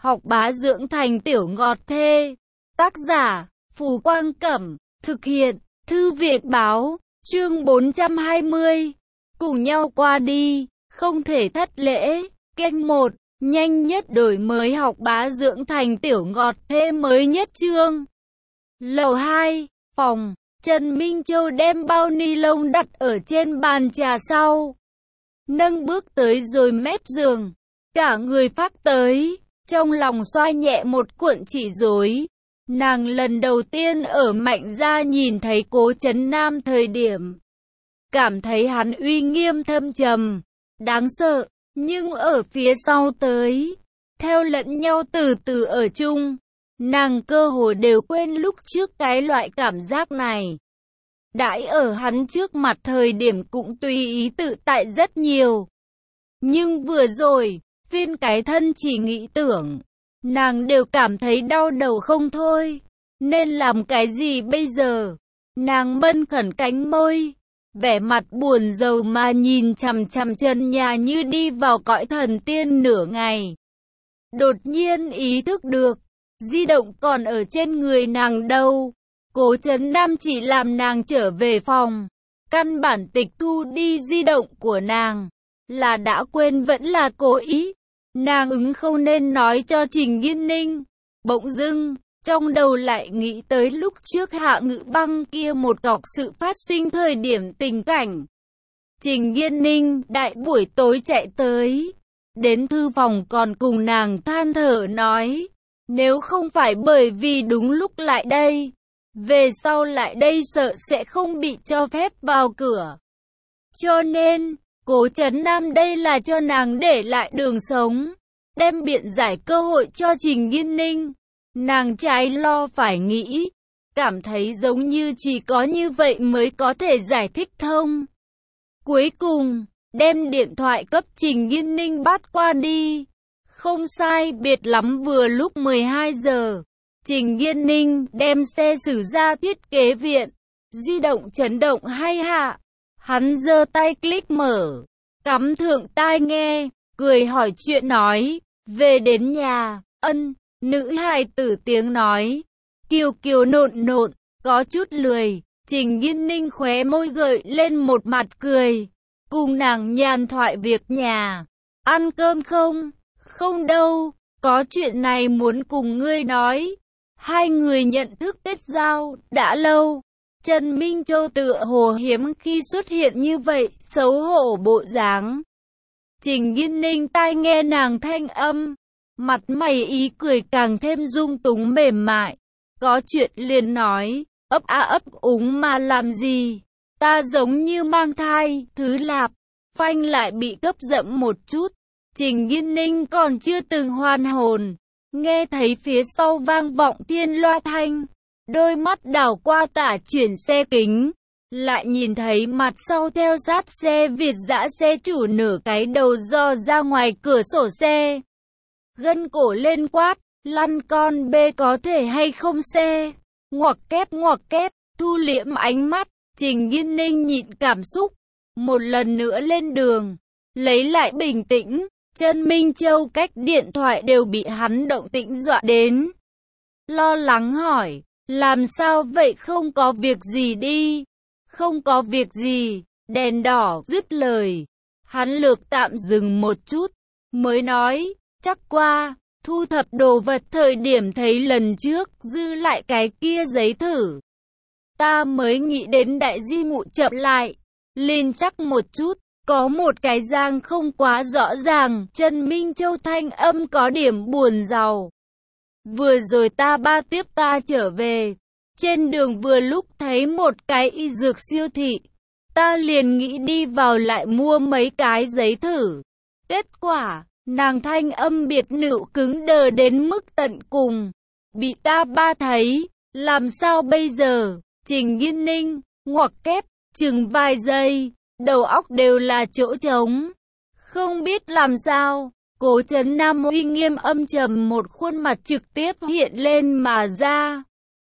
Học bá dưỡng thành tiểu ngọt thê. Tác giả, Phù Quang Cẩm. Thực hiện, Thư viện Báo. Chương 420. Cùng nhau qua đi, không thể thất lễ. Kênh 1. Nhanh nhất đổi mới học bá dưỡng thành tiểu ngọt thê mới nhất chương. Lầu 2, phòng. Trần Minh Châu đem bao ni lông đặt ở trên bàn trà sau. Nâng bước tới rồi mép giường. Cả người phác tới. Trong lòng xoa nhẹ một cuộn chỉ rối. Nàng lần đầu tiên ở Mạnh gia nhìn thấy Cố Trấn Nam thời điểm. Cảm thấy hắn uy nghiêm thâm trầm. Đáng sợ. Nhưng ở phía sau tới. Theo lẫn nhau từ từ ở chung. Nàng cơ hồ đều quên lúc trước cái loại cảm giác này. Đãi ở hắn trước mặt thời điểm cũng tùy ý tự tại rất nhiều. Nhưng vừa rồi, phiên cái thân chỉ nghĩ tưởng. Nàng đều cảm thấy đau đầu không thôi. Nên làm cái gì bây giờ? Nàng mân khẩn cánh môi. Vẻ mặt buồn rầu mà nhìn chằm chằm chân nhà như đi vào cõi thần tiên nửa ngày. Đột nhiên ý thức được. Di động còn ở trên người nàng đâu. Cố Trấn Nam chỉ làm nàng trở về phòng. Căn bản tịch thu đi di động của nàng. Là đã quên vẫn là cố ý. Nàng ứng không nên nói cho Trình Yên Ninh. Bỗng dưng, trong đầu lại nghĩ tới lúc trước Hạ Ngự Băng kia một cọc sự phát sinh thời điểm tình cảnh. Trình Yên Ninh đại buổi tối chạy tới. Đến thư phòng còn cùng nàng than thở nói. Nếu không phải bởi vì đúng lúc lại đây. Về sau lại đây sợ sẽ không bị cho phép vào cửa. Cho nên, Cố Trấn Nam đây là cho nàng để lại đường sống. Đem biện giải cơ hội cho Trình Yên Ninh. Nàng trái lo phải nghĩ. Cảm thấy giống như chỉ có như vậy mới có thể giải thích thông. Cuối cùng, đem điện thoại cấp Trình Yên Ninh bắt qua đi. Không sai biệt lắm vừa lúc 12 giờ. Trình Yên Ninh đem xe xử ra thiết kế viện. Di động chấn động hay hạ. Hắn giơ tay click mở. Cắm thượng tai nghe. Cười hỏi chuyện nói. Về đến nhà. Nữ hài tử tiếng nói. Kiều kiều nộn nộn. Có chút lười. Trình Yên Ninh khóe môi gợi lên một mặt cười. Cùng nàng nhàn thoại việc nhà. Ăn cơm không? Không đâu. Có chuyện này muốn cùng ngươi nói. Hai người nhận thức kết giao, đã lâu. Trần Minh Châu tựa hồ hiếm khi xuất hiện như vậy, xấu hổ bộ dáng. Trình Yên Ninh tai nghe nàng thanh âm. Mặt mày ý cười càng thêm dung túng mềm mại. Có chuyện liền nói, ấp a ấp úng mà làm gì. Ta giống như mang thai, thứ lạp. Phanh lại bị cấp dẫm một chút. Trình Yên Ninh còn chưa từng hoàn hồn. Nghe thấy phía sau vang vọng thiên loa thanh. Đôi mắt đảo qua tả chuyển xe kính. Lại nhìn thấy mặt sau theo sát xe Việt dã xe chủ nửa cái đầu dò ra ngoài cửa sổ xe. Gân cổ lên quát. Lăn con bê có thể hay không xe. Ngoặc kép, thu liễm ánh mắt. Trình Yên Ninh nhịn cảm xúc. Một lần nữa lên đường. Lấy lại bình tĩnh. Trần Minh Châu cách điện thoại đều bị hắn động tĩnh dọa đến. Lo lắng hỏi, làm sao vậy không có việc gì đi? Không có việc gì, đèn đỏ dứt lời. Hắn lược tạm dừng một chút, mới nói, chắc qua, thu thập đồ vật thời điểm thấy lần trước, dư lại cái kia giấy thử. Ta mới nghĩ đến đại di mụ chậm lại, liền chắc một chút. Có một cái giang không quá rõ ràng, Trần Minh Châu thanh âm có điểm buồn rầu. Vừa rồi ta ba tiếp ta trở về. Trên đường vừa lúc thấy một cái y dược siêu thị. Ta liền nghĩ đi vào lại mua mấy cái giấy thử. Kết quả, nàng thanh âm biệt nữ cứng đờ đến mức tận cùng. Bị ta ba thấy, làm sao bây giờ? Trình Yên Ninh, ngoặc kép, chừng vài giây. Đầu óc đều là chỗ trống. Không biết làm sao. Cố Trấn Nam uy nghiêm âm trầm một khuôn mặt trực tiếp hiện lên mà ra.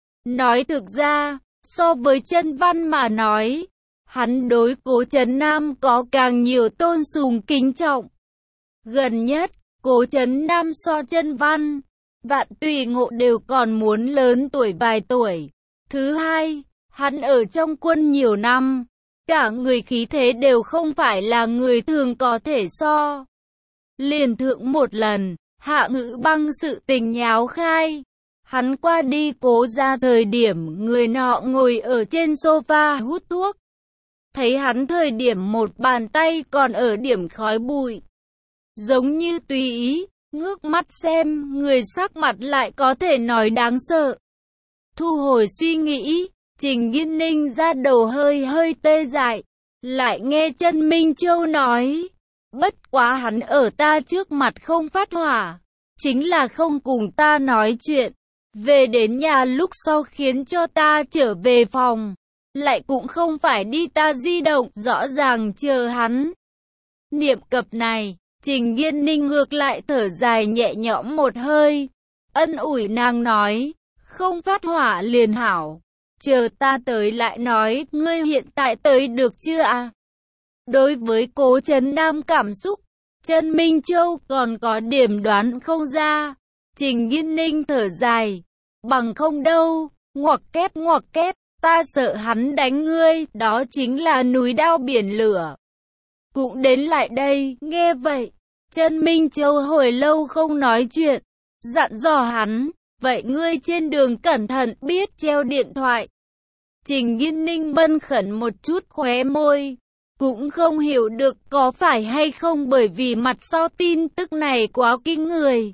Nói thực ra, so với Chân Văn mà nói, hắn đối Cố Trấn Nam có càng nhiều tôn sùng kính trọng. Gần nhất, Cố Chấn Nam so chân văn, Vạn Tùy Ngộ đều còn muốn lớn tuổi vài tuổi. Thứ hai, hắn ở trong quân nhiều năm, cả người khí thế đều không phải là người thường có thể so. Liền thượng một lần, Hạ Ngữ Băng sự tình nháo khai. Hắn qua đi Cố ra thời điểm người nọ ngồi ở trên sofa hút thuốc. Thấy hắn thời điểm một bàn tay còn ở điểm khói bụi. Giống như tùy ý, ngước mắt xem, người sắc mặt lại có thể nói đáng sợ. Thu hồi suy nghĩ, Trình Nghiên Ninh ra đầu hơi hơi tê dại. Lại nghe Chân Minh Châu nói, bất quá hắn ở ta trước mặt không phát hỏa, chính là không cùng ta nói chuyện. Về đến nhà lúc sau khiến cho ta trở về phòng, lại cũng không phải đi ta di động, rõ ràng chờ hắn. Niệm cập này, Trình Nghiên Ninh ngược lại thở dài nhẹ nhõm một hơi, ân ủi nàng nói, không phát hỏa liền hảo, chờ ta tới lại nói, ngươi hiện tại tới được chưa à? Đối với Cố Chấn Nam cảm xúc, Chân Minh Châu còn có điểm đoán không ra. Trình Nghiên Ninh thở dài, bằng không đâu, ngoặc kép, ta sợ hắn đánh ngươi, đó chính là núi đao biển lửa. Cũng đến lại đây, nghe vậy, Chân Minh Châu hồi lâu không nói chuyện, dặn dò hắn, vậy ngươi trên đường cẩn thận biết treo điện thoại. Trình Nghiên Ninh bân khẩn một chút khóe môi, cũng không hiểu được có phải hay không bởi vì mặt sau tin tức này quá kinh người.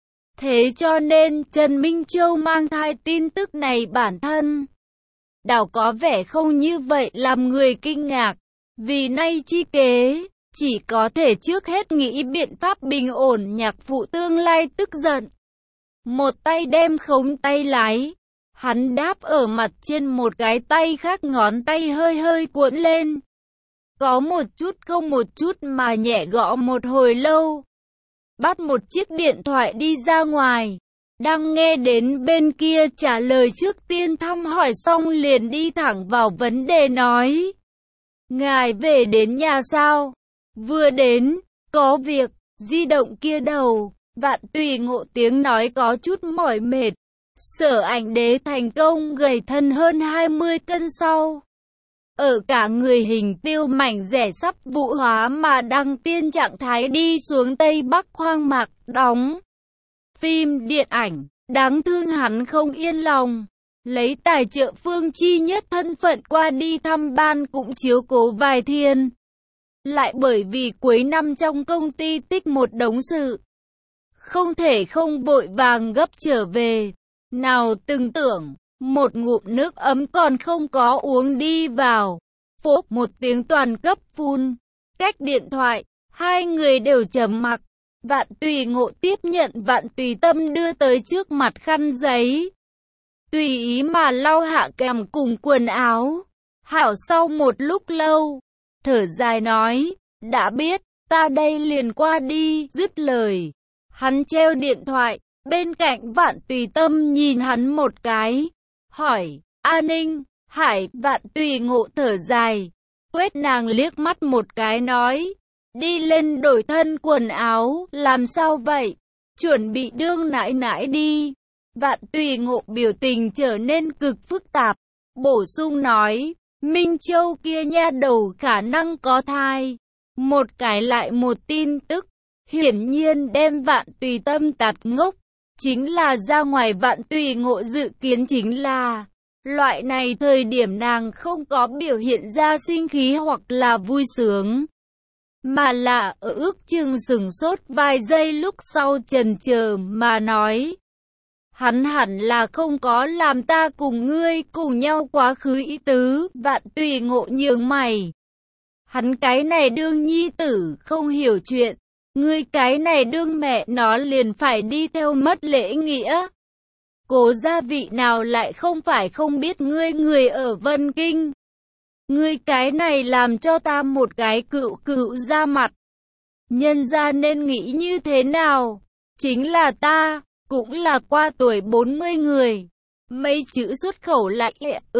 Thế cho nên Trần Minh Châu mang thai tin tức này bản thân đảo có vẻ không như vậy làm người kinh ngạc. Vì nay chi kế, chỉ có thể trước hết nghĩ biện pháp bình ổn nhạc phụ tương lai tức giận. Một tay đem khống tay lái, hắn đáp ở mặt trên một cái tay khác ngón tay hơi hơi cuộn lên. Có một chút không một chút mà nhẹ gõ một hồi lâu. Bắt một chiếc điện thoại đi ra ngoài. Đang nghe đến bên kia trả lời trước tiên thăm hỏi xong liền đi thẳng vào vấn đề nói. Ngài về đến nhà sao? Vừa đến, có việc, di động kia đầu. Vạn Tùy Ngộ tiếng nói có chút mỏi mệt. Sở Ảnh Đế thành công gầy thân hơn 20 cân sau. Ở cả người hình tiêu mảnh rẻ sắp vụ hóa mà đăng tiên trạng thái đi xuống Tây Bắc hoang mạc đóng phim điện ảnh. Đáng thương hắn không yên lòng, lấy tài trợ Phương Chi Nhất thân phận qua đi thăm ban cũng chiếu cố vài thiên. Lại bởi vì cuối năm trong công ty tích một đống sự, không thể không vội vàng gấp trở về. Nào từng tưởng, một ngụm nước ấm còn không có uống đi vào, phốp một tiếng toàn cấp phun. Cách điện thoại, hai người đều trầm mặc. Vạn Tùy Ngộ tiếp nhận Vạn Tùy Tâm đưa tới trước mặt khăn giấy, tùy ý mà lau hạ kèm cùng quần áo. Hảo sau một lúc lâu, thở dài nói, đã biết, ta đây liền qua đi. Dứt lời, hắn treo điện thoại, bên cạnh Vạn Tùy Tâm nhìn hắn một cái, hỏi, A Ninh, Hải. Vạn Tùy Ngộ thở dài, quét nàng liếc mắt một cái nói, đi lên đổi thân quần áo, làm sao vậy? Chuẩn bị đương nãi nãi đi. Vạn Tùy Ngộ biểu tình trở nên cực phức tạp, bổ sung nói, Minh Châu kia nha đầu khả năng có thai. Một cái lại một tin tức, hiển nhiên đem Vạn Tùy Tâm tạt ngốc. Chính là ra ngoài Vạn Tùy Ngộ dự kiến chính là, loại này thời điểm nàng không có biểu hiện ra sinh khí hoặc là vui sướng, mà là ở ước chừng sửng sốt vài giây lúc sau chần chờ mà nói. Hắn hẳn là không có làm ta cùng ngươi cùng nhau quá khứ ý tứ. Vạn Tùy Ngộ nhướng mày. Hắn cái này đương nhi tử không hiểu chuyện, ngươi cái này đương mẹ nó liền phải đi theo mất lễ nghĩa. Cố gia vị nào lại không phải không biết ngươi người ở Vân Kinh. Ngươi cái này làm cho ta một cái cựu ra mặt. Nhân ra nên nghĩ như thế nào? Chính là ta, cũng là qua tuổi 40 người. Mấy chữ xuất khẩu lại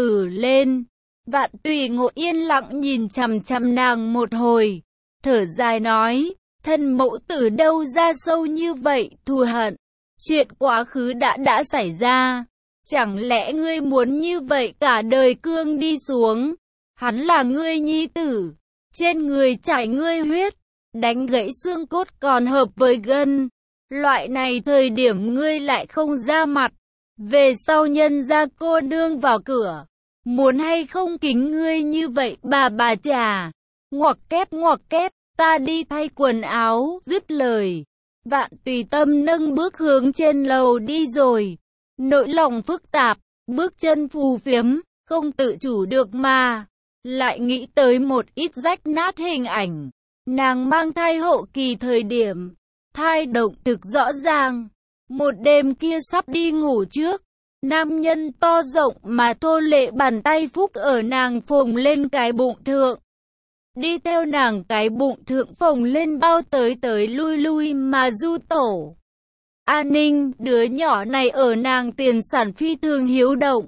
lên. Vạn Tùy Ngộ yên lặng nhìn chằm chằm nàng một hồi, thở dài nói, Thân mẫu từ đâu ra sâu như vậy, thù hận. Chuyện quá khứ đã xảy ra. Chẳng lẽ ngươi muốn như vậy cả đời cương đi xuống? Hắn là ngươi nhi tử. Trên người chảy ngươi huyết. Đánh gãy xương cốt còn hợp với gân. Loại này thời điểm ngươi lại không ra mặt. Về sau nhân ra cô nương vào cửa. Muốn hay không kính ngươi như vậy bà trà. Ngoặc kép, ta đi thay quần áo, dứt lời. Vạn Tùy Tâm nâng bước hướng trên lầu đi rồi. Nỗi lòng phức tạp, bước chân phù phiếm, không tự chủ được mà. Lại nghĩ tới một ít rách nát hình ảnh. Nàng mang thai hậu kỳ thời điểm. Thai động thực rõ ràng. Một đêm kia sắp đi ngủ trước. Nam nhân to rộng mà thô lệ bàn tay phúc ở nàng phồng lên cái bụng thượng. Đi theo nàng cái bụng thượng phồng lên bao tới lui mà du tổ. An Ninh, đứa nhỏ này ở nàng tiền sản phi thường hiếu động.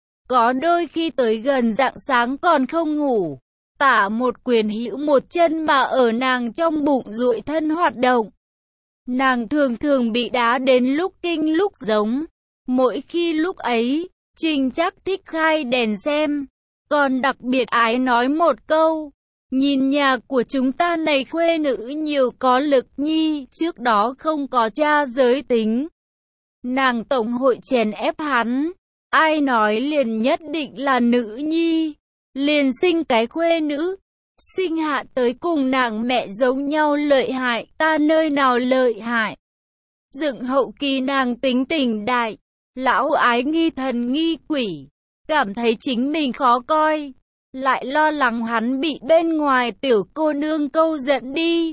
Có đôi khi tới gần rạng sáng còn không ngủ. Tả một quyền hữu một chân mà ở nàng trong bụng duỗi thân hoạt động. Nàng thường bị đá đến lúc kinh lúc giống. Mỗi khi lúc ấy, Trình Trác thích khai đèn xem. Còn đặc biệt ái nói một câu. Nhìn nhà của chúng ta này khuê nữ nhiều có lực nhi, trước đó không có cha giới tính. Nàng tổng hội chèn ép hắn, ai nói liền nhất định là nữ nhi, liền sinh cái khuê nữ, sinh hạ tới cùng nàng mẹ giống nhau lợi hại, ta nơi nào lợi hại. Dựng hậu kỳ nàng tính tình đại, lão ái nghi thần nghi quỷ, cảm thấy chính mình khó coi. Lại lo lắng hắn bị bên ngoài tiểu cô nương câu dẫn đi.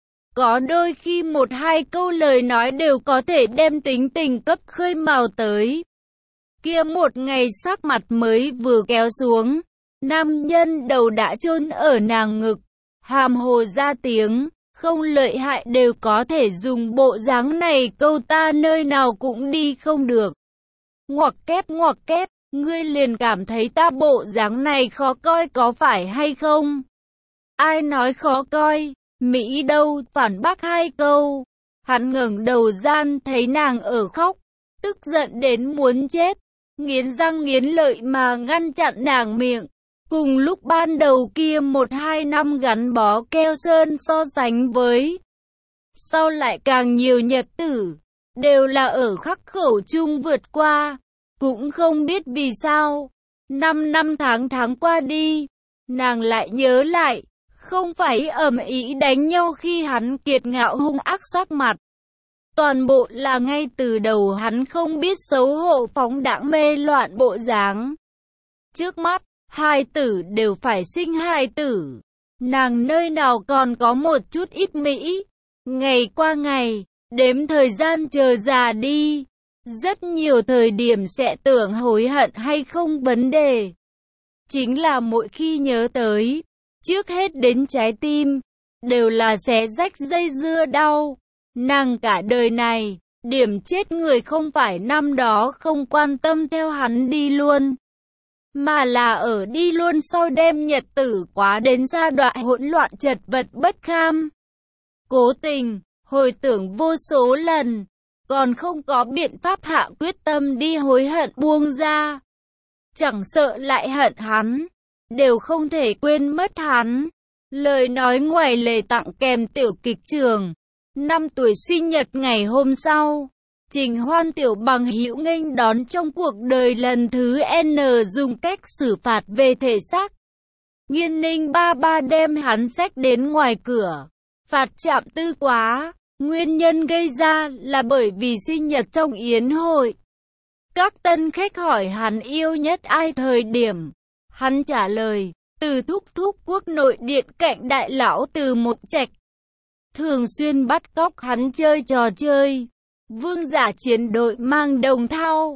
Có đôi khi một hai câu lời nói đều có thể đem tính tình cấp khơi mào tới. Kia một ngày sắc mặt mới vừa kéo xuống, nam nhân đầu đã chôn ở nàng ngực, hàm hồ ra tiếng, không lợi hại đều có thể dùng bộ dáng này câu ta nơi nào cũng đi không được. Ngoặc kép. Ngươi liền cảm thấy ta bộ dáng này khó coi có phải hay không? Ai nói khó coi? Mỹ đâu? Phản bác hai câu. Hắn ngẩng đầu gian thấy nàng ở khóc, tức giận đến muốn chết, nghiến răng nghiến lợi mà ngăn chặn nàng miệng. Cùng lúc ban đầu kia 1-2 năm gắn bó keo sơn so sánh với sau lại càng nhiều nhật tử, đều là ở khắc khẩu chung vượt qua. Cũng không biết vì sao, 5 năm tháng qua đi, nàng lại nhớ lại, không phải ầm ĩ đánh nhau khi hắn kiệt ngạo hung ác sắc mặt. Toàn bộ là ngay từ đầu hắn không biết xấu hổ phóng đãng mê loạn bộ dáng. Trước mắt, hai tử đều phải sinh hai tử. Nàng nơi nào còn có một chút ít mỹ. Ngày qua ngày, đếm thời gian chờ già đi. Rất nhiều thời điểm sẽ tưởng hối hận hay không vấn đề. Chính là mỗi khi nhớ tới, trước hết đến trái tim, đều là xé rách dây dưa đau. Nàng cả đời này, điểm chết người không phải năm đó không quan tâm theo hắn đi luôn, mà là ở đi luôn sau đem nhật tử quá đến giai đoạn hỗn loạn chật vật bất kham. Cố tình, hồi tưởng vô số lần, còn không có biện pháp hạ quyết tâm đi hối hận buông ra. Chẳng sợ lại hận hắn, đều không thể quên mất hắn. Lời nói ngoài lề tặng kèm tiểu kịch trường. 5 tuổi sinh nhật ngày hôm sau, Trình Hoan tiểu bằng hữu nghênh đón trong cuộc đời lần thứ N dùng cách xử phạt về thể xác. Nghiên Ninh ba đem hắn xách đến ngoài cửa, phạt trạm tư quá. Nguyên nhân gây ra là bởi vì sinh nhật trong yến hội. Các tân khách hỏi hắn yêu nhất ai thời điểm. Hắn trả lời, Từ Thúc Thúc quốc nội điện cạnh đại lão Từ Một Trạch. Thường xuyên bắt cóc hắn chơi trò chơi. Vương giả chiến đội mang đồng thau.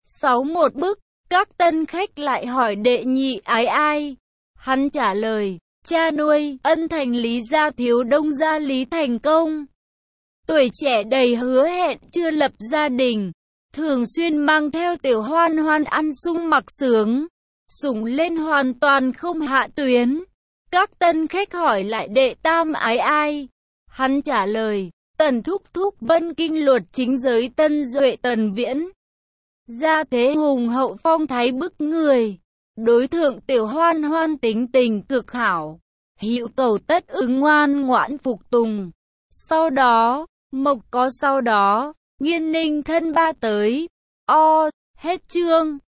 61 bức, các tân khách lại hỏi đệ nhị ái ai. Hắn trả lời, cha nuôi, Ân Thành Lý gia thiếu đông gia Lý Thành Công. Tuổi trẻ đầy hứa hẹn chưa lập gia đình, thường xuyên mang theo tiểu Hoan Hoan ăn sung mặc sướng, sủng lên hoàn toàn không hạ tuyến. Các tân khách hỏi lại đệ tam ái ai. Hắn trả lời, Tần thúc thúc Vân Kinh luật chính giới Tân Duệ Tần Viễn. Gia thế hùng hậu phong thái bức người. Đối thượng Tiểu Hoan Hoan tính tình cực hảo. Hữu cầu tất ứng ngoan ngoãn phục tùng. Sau đó, Mộc có sau đó, Nghiên Ninh thân ba tới. Hết chương.